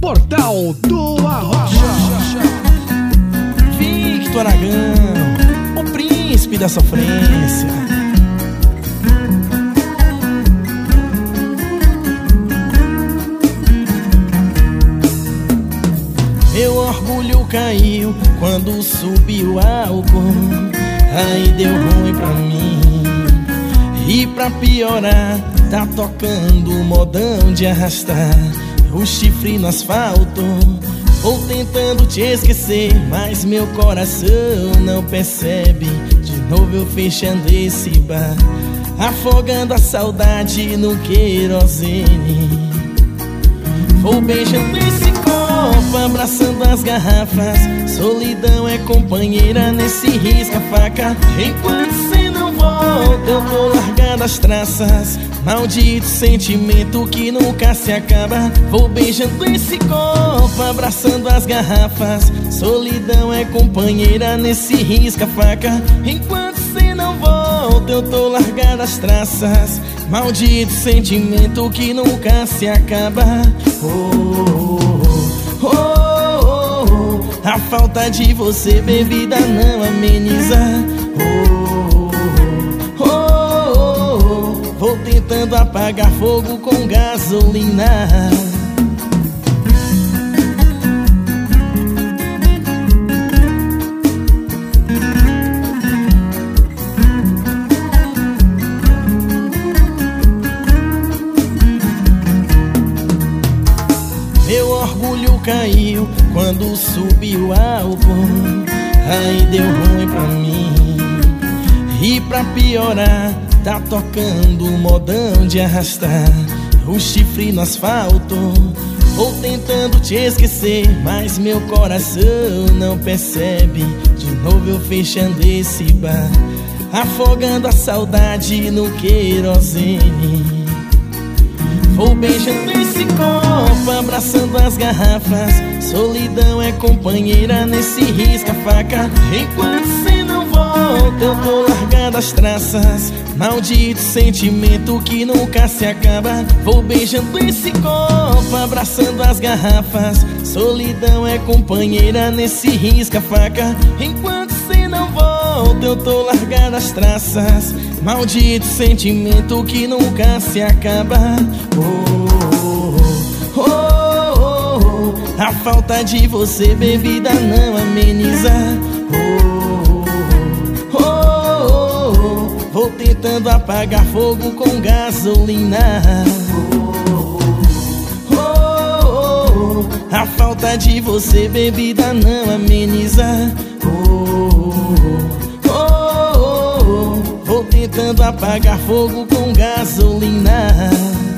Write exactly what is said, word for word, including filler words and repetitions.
Portal do Arrocha. Victor Aragão, o príncipe da sofrência. Meu orgulho caiu quando subiu o álcool, aí deu ruim pra mim. E pra piorar, tá tocando o modão de arrastar o chifre no asfalto. Vou tentando te esquecer, mas meu coração não percebe. De novo eu fechando esse bar, afogando a saudade no querosene. Vou beijando esse copo, abraçando as garrafas. Solidão é companheira nesse risca-faca. Enquanto cê não volta, eu tô largando as traças. Maldito sentimento que nunca se acaba. Vou beijando esse copo, abraçando as garrafas. Solidão é companheira nesse risca-faca. Enquanto cê não volta, eu tô largando as traças. Maldito sentimento que nunca se acaba. Oh, oh, oh, oh, oh. A falta de você, bebida, não ameniza. Oh, oh, oh, oh, oh. Vou tentando apagar fogo com gasolina. Meu orgulho caiu quando subiu o álcool, aí deu ruim pra mim. E pra piorar, tá tocando o modão de arrastar o chifre no asfalto. Vou tentando te esquecer, mas meu coração não percebe. De novo eu fechando esse bar, afogando a saudade no querosene. Vou beijando esse copo, abraçando as garrafas. Solidão é companheira nesse risca-faca. Enquanto cê não volta, eu tô largando as traças. Maldito sentimento que nunca se acaba. Vou beijando esse copo, abraçando as garrafas. Solidão é companheira nesse risca-faca. Enquanto cê não volta, eu tô largando as traças. Maldito sentimento que nunca se acaba. Oh, oh, oh, oh, oh. A falta de você, bebida, não ameniza. Oh, oh, oh, oh, oh. Vou tentando apagar fogo com gasolina. Oh, oh, oh, oh. A falta de você, bebida, não ameniza. Oh, oh, oh, oh. Vou tentando apagar fogo com gasolina.